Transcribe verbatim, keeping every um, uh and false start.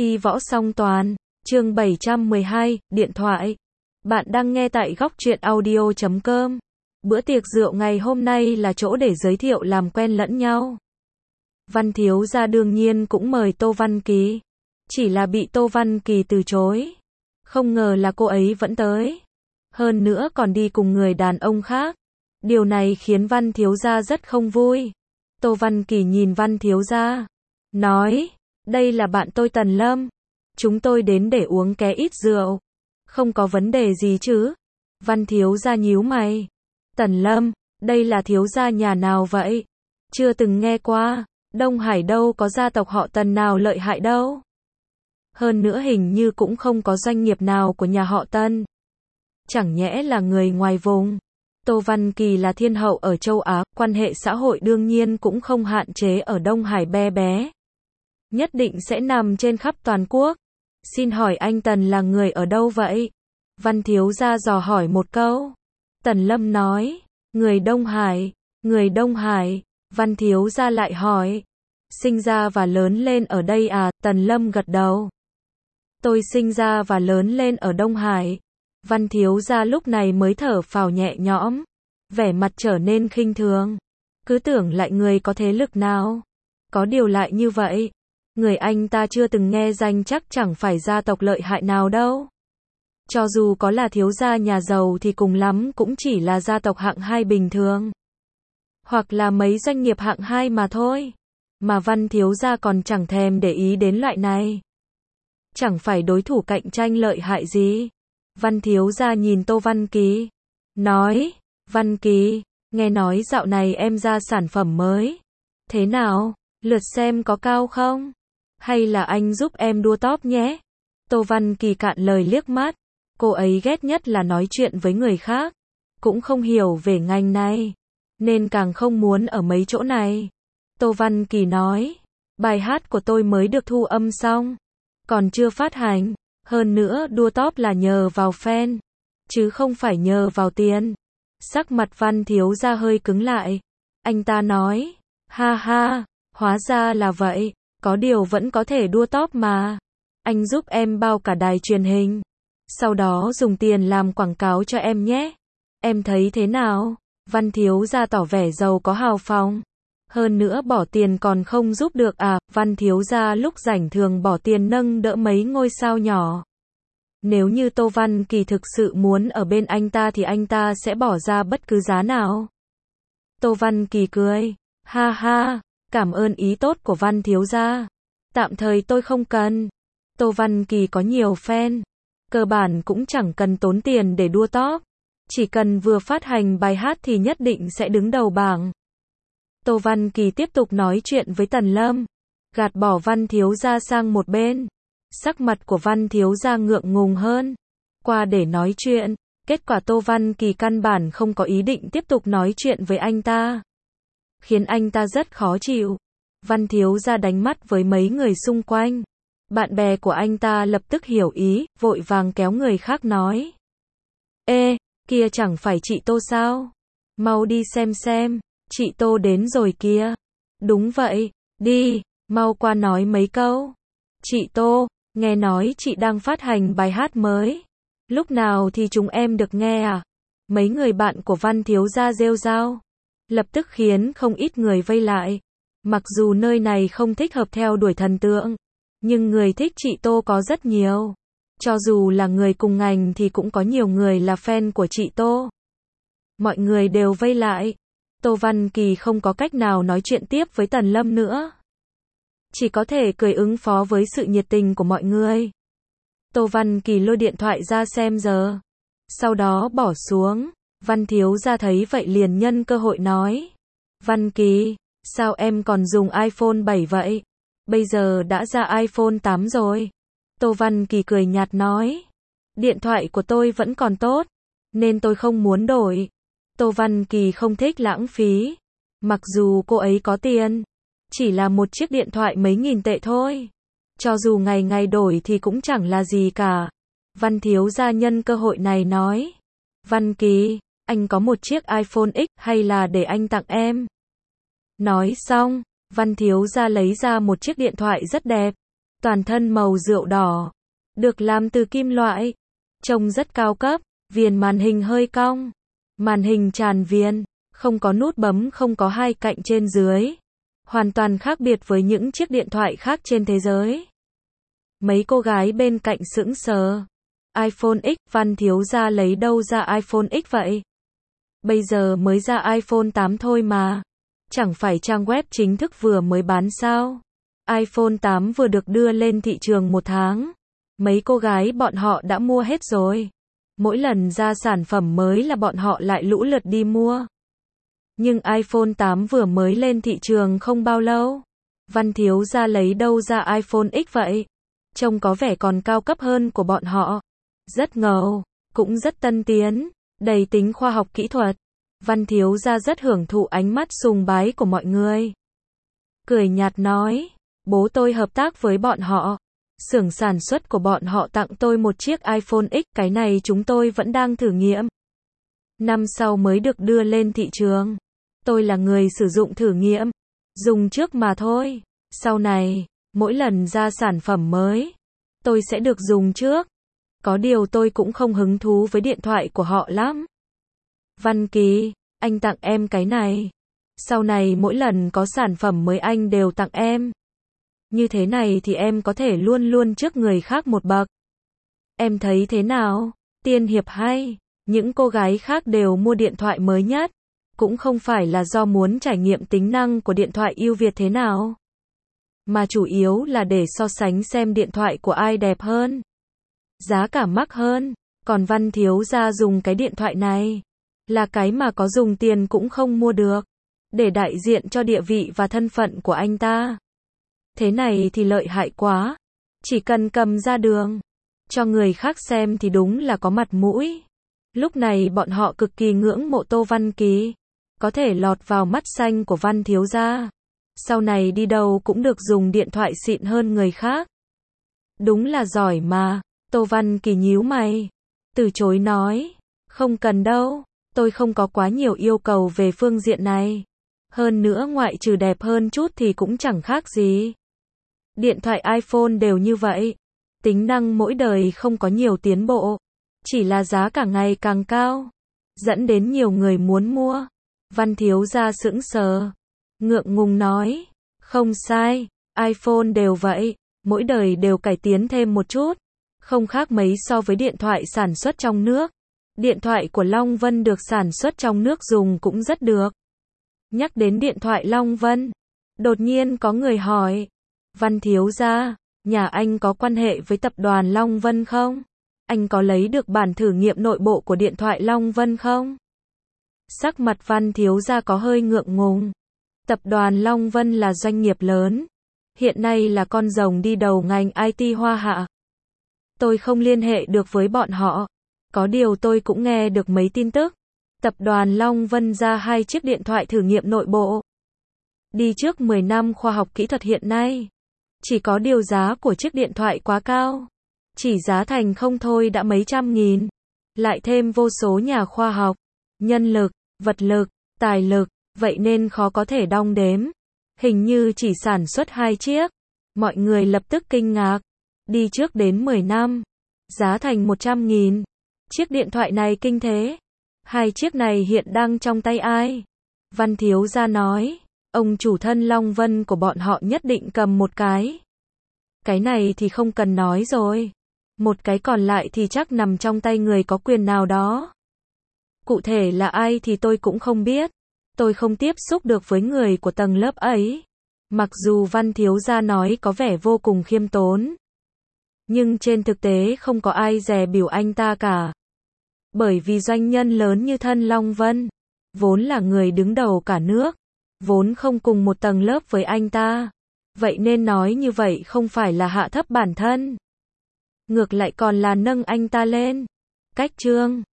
Y võ song toàn, chương bảy trăm mười hai, điện thoại. Bạn đang nghe tại góc truyện audio chấm com. Bữa tiệc rượu ngày hôm nay là chỗ để giới thiệu làm quen lẫn nhau. Văn thiếu gia đương nhiên cũng mời Tô Văn Kỳ. Chỉ là bị Tô Văn Kỳ từ chối. Không ngờ là cô ấy vẫn tới. Hơn nữa còn đi cùng người đàn ông khác. Điều này khiến Văn thiếu gia rất không vui. Tô Văn Kỳ nhìn Văn thiếu gia, nói, đây là bạn tôi Tần Lâm. Chúng tôi đến để uống ké ít rượu. Không có vấn đề gì chứ? Văn thiếu gia nhíu mày. Tần Lâm, đây là thiếu gia nhà nào vậy? Chưa từng nghe qua. Đông Hải đâu có gia tộc họ Tần nào lợi hại đâu. Hơn nữa hình như cũng không có doanh nghiệp nào của nhà họ Tần. Chẳng nhẽ là người ngoài vùng. Tô Văn Kỳ là thiên hậu ở châu Á, quan hệ xã hội đương nhiên cũng không hạn chế ở Đông Hải bé bé. Nhất định sẽ nằm trên khắp toàn quốc. Xin hỏi anh Tần là người ở đâu vậy? Văn thiếu gia dò hỏi một câu. Tần Lâm nói, người Đông Hải, người Đông Hải. Văn thiếu gia lại hỏi, sinh ra và lớn lên ở đây à? Tần Lâm gật đầu. Tôi sinh ra và lớn lên ở Đông Hải. Văn thiếu gia lúc này mới thở phào nhẹ nhõm, vẻ mặt trở nên khinh thường. Cứ tưởng lại người có thế lực nào. Có điều lại như vậy. Người anh ta chưa từng nghe danh chắc chẳng phải gia tộc lợi hại nào đâu. Cho dù có là thiếu gia nhà giàu thì cùng lắm cũng chỉ là gia tộc hạng hai bình thường. Hoặc là mấy doanh nghiệp hạng hai mà thôi. Mà Văn thiếu gia còn chẳng thèm để ý đến loại này. Chẳng phải đối thủ cạnh tranh lợi hại gì. Văn thiếu gia nhìn Tô Văn Kỳ, nói, Văn Kỳ, nghe nói dạo này em ra sản phẩm mới. Thế nào, lượt xem có cao không? Hay là anh giúp em đua top nhé? Tô Văn Kỳ cạn lời liếc mắt, cô ấy ghét nhất là nói chuyện với người khác, cũng không hiểu về ngành này, nên càng không muốn ở mấy chỗ này. Tô Văn Kỳ nói, bài hát của tôi mới được thu âm xong, còn chưa phát hành. Hơn nữa đua top là nhờ vào fan, chứ không phải nhờ vào tiền. Sắc mặt Văn thiếu gia hơi cứng lại. Anh ta nói, ha ha, hóa ra là vậy, có điều vẫn có thể đua top mà. Anh giúp em bao cả đài truyền hình, sau đó dùng tiền làm quảng cáo cho em nhé. Em thấy thế nào? Văn thiếu gia tỏ vẻ giàu có hào phóng. Hơn nữa bỏ tiền còn không giúp được à? Văn thiếu gia lúc rảnh thường bỏ tiền nâng đỡ mấy ngôi sao nhỏ. Nếu như Tô Văn Kỳ thực sự muốn ở bên anh ta thì anh ta sẽ bỏ ra bất cứ giá nào. Tô Văn Kỳ cười, ha ha, cảm ơn ý tốt của Văn thiếu gia. Tạm thời tôi không cần. Tô Văn Kỳ có nhiều fan, cơ bản cũng chẳng cần tốn tiền để đua top. Chỉ cần vừa phát hành bài hát thì nhất định sẽ đứng đầu bảng. Tô Văn Kỳ tiếp tục nói chuyện với Tần Lâm, gạt bỏ Văn thiếu gia sang một bên. Sắc mặt của Văn thiếu gia ngượng ngùng hơn. Qua để nói chuyện, kết quả Tô Văn Kỳ căn bản không có ý định tiếp tục nói chuyện với anh ta, khiến anh ta rất khó chịu. Văn thiếu gia đánh mắt với mấy người xung quanh. Bạn bè của anh ta lập tức hiểu ý, vội vàng kéo người khác nói. Ê, kia chẳng phải chị Tô sao? Mau đi xem xem, chị Tô đến rồi kìa. Đúng vậy, đi, mau qua nói mấy câu. Chị Tô, nghe nói chị đang phát hành bài hát mới. Lúc nào thì chúng em được nghe à? Mấy người bạn của Văn thiếu gia rêu rao, lập tức khiến không ít người vây lại. Mặc dù nơi này không thích hợp theo đuổi thần tượng, nhưng người thích chị Tô có rất nhiều. Cho dù là người cùng ngành thì cũng có nhiều người là fan của chị Tô. Mọi người đều vây lại. Tô Văn Kỳ không có cách nào nói chuyện tiếp với Tần Lâm nữa. Chỉ có thể cười ứng phó với sự nhiệt tình của mọi người. Tô Văn Kỳ lôi điện thoại ra xem giờ, sau đó bỏ xuống. Văn thiếu gia thấy vậy liền nhân cơ hội nói, Văn Kỳ, sao em còn dùng iPhone bảy vậy? Bây giờ đã ra iPhone tám rồi. Tô Văn Kỳ cười nhạt nói, điện thoại của tôi vẫn còn tốt, nên tôi không muốn đổi. Tô Văn Kỳ không thích lãng phí, mặc dù cô ấy có tiền. Chỉ là một chiếc điện thoại mấy nghìn tệ thôi. Cho dù ngày ngày đổi thì cũng chẳng là gì cả. Văn thiếu gia nhân cơ hội này nói, Văn Kỳ, anh có một chiếc iPhone X hay là để anh tặng em? Nói xong, Văn thiếu gia lấy ra một chiếc điện thoại rất đẹp. toàn thân màu rượu đỏ, được làm từ kim loại, trông rất cao cấp, viền màn hình hơi cong, màn hình tràn viền, không có nút bấm, không có hai cạnh trên dưới, hoàn toàn khác biệt với những chiếc điện thoại khác trên thế giới. Mấy cô gái bên cạnh sững sờ. iPhone X, Văn thiếu gia lấy đâu ra iPhone X vậy? Bây giờ mới ra iPhone tám thôi mà. Chẳng phải trang web chính thức vừa mới bán sao? iPhone tám vừa được đưa lên thị trường một tháng. Mấy cô gái bọn họ đã mua hết rồi. Mỗi lần ra sản phẩm mới là bọn họ lại lũ lượt đi mua. Nhưng iPhone tám vừa mới lên thị trường không bao lâu. Văn thiếu gia lấy đâu ra iPhone X vậy? Trông có vẻ còn cao cấp hơn của bọn họ. Rất ngầu, cũng rất tân tiến, đầy tính khoa học kỹ thuật. Văn thiếu gia rất hưởng thụ ánh mắt sùng bái của mọi người. Cười nhạt nói, bố tôi hợp tác với bọn họ. Xưởng sản xuất của bọn họ tặng tôi một chiếc iPhone X, cái này chúng tôi vẫn đang thử nghiệm. Năm sau mới được đưa lên thị trường. Tôi là người sử dụng thử nghiệm, dùng trước mà thôi. Sau này, mỗi lần ra sản phẩm mới, tôi sẽ được dùng trước. Có điều tôi cũng không hứng thú với điện thoại của họ lắm. Văn Kỳ, anh tặng em cái này. Sau này mỗi lần có sản phẩm mới anh đều tặng em. Như thế này thì em có thể luôn luôn trước người khác một bậc. Em thấy thế nào? Tiên hiệp hay. Những cô gái khác đều mua điện thoại mới nhất. Cũng không phải là do muốn trải nghiệm tính năng của điện thoại ưu việt thế nào. Mà chủ yếu là để so sánh xem điện thoại của ai đẹp hơn. Giá cả mắc hơn. Còn Văn thiếu gia dùng cái điện thoại này. Là cái mà có dùng tiền cũng không mua được. Để đại diện cho địa vị và thân phận của anh ta. Thế này thì lợi hại quá. Chỉ cần cầm ra đường. Cho người khác xem thì đúng là có mặt mũi. Lúc này bọn họ cực kỳ ngưỡng mộ Tô Văn Kỳ. Có thể lọt vào mắt xanh của Văn thiếu gia. Sau này đi đâu cũng được dùng điện thoại xịn hơn người khác. Đúng là giỏi mà. Tô Văn Kỳ nhíu mày. Từ chối nói. Không cần đâu. Tôi không có quá nhiều yêu cầu về phương diện này. Hơn nữa ngoại trừ đẹp hơn chút thì cũng chẳng khác gì. Điện thoại iPhone đều như vậy. Tính năng mỗi đời không có nhiều tiến bộ. Chỉ là giá cả ngày càng cao. Dẫn đến nhiều người muốn mua. Văn thiếu gia sững sờ. Ngượng ngùng nói. Không sai. iPhone đều vậy. Mỗi đời đều cải tiến thêm một chút. Không khác mấy so với điện thoại sản xuất trong nước. Điện thoại của Long Vân được sản xuất trong nước dùng cũng rất được. Nhắc đến điện thoại Long Vân. Đột nhiên có người hỏi. Văn thiếu gia, nhà anh có quan hệ với tập đoàn Long Vân không? Anh có lấy được bản thử nghiệm nội bộ của điện thoại Long Vân không? Sắc mặt Văn thiếu gia có hơi ngượng ngùng. Tập đoàn Long Vân là doanh nghiệp lớn. Hiện nay là con rồng đi đầu ngành i tê Hoa Hạ. Tôi không liên hệ được với bọn họ. Có điều tôi cũng nghe được mấy tin tức. Tập đoàn Long Vân ra hai chiếc điện thoại thử nghiệm nội bộ. Đi trước mười năm khoa học kỹ thuật hiện nay. Chỉ có điều giá của chiếc điện thoại quá cao. Chỉ giá thành không thôi đã mấy trăm nghìn. Lại thêm vô số nhà khoa học, nhân lực, vật lực, tài lực. Vậy nên khó có thể đong đếm. Hình như chỉ sản xuất hai chiếc. Mọi người lập tức kinh ngạc. Đi trước đến mười năm. Giá thành một trăm nghìn. Chiếc điện thoại này kinh thế. Hai chiếc này hiện đang trong tay ai? Văn thiếu gia nói. Ông chủ thân Long Vân của bọn họ nhất định cầm một cái. Cái này thì không cần nói rồi. Một cái còn lại thì chắc nằm trong tay người có quyền nào đó. Cụ thể là ai thì tôi cũng không biết. Tôi không tiếp xúc được với người của tầng lớp ấy. Mặc dù Văn thiếu gia nói có vẻ vô cùng khiêm tốn. Nhưng trên thực tế không có ai dè bỉu anh ta cả. Bởi vì doanh nhân lớn như thân Long Vân, vốn là người đứng đầu cả nước, vốn không cùng một tầng lớp với anh ta. Vậy nên nói như vậy không phải là hạ thấp bản thân. Ngược lại còn là nâng anh ta lên. Cách chương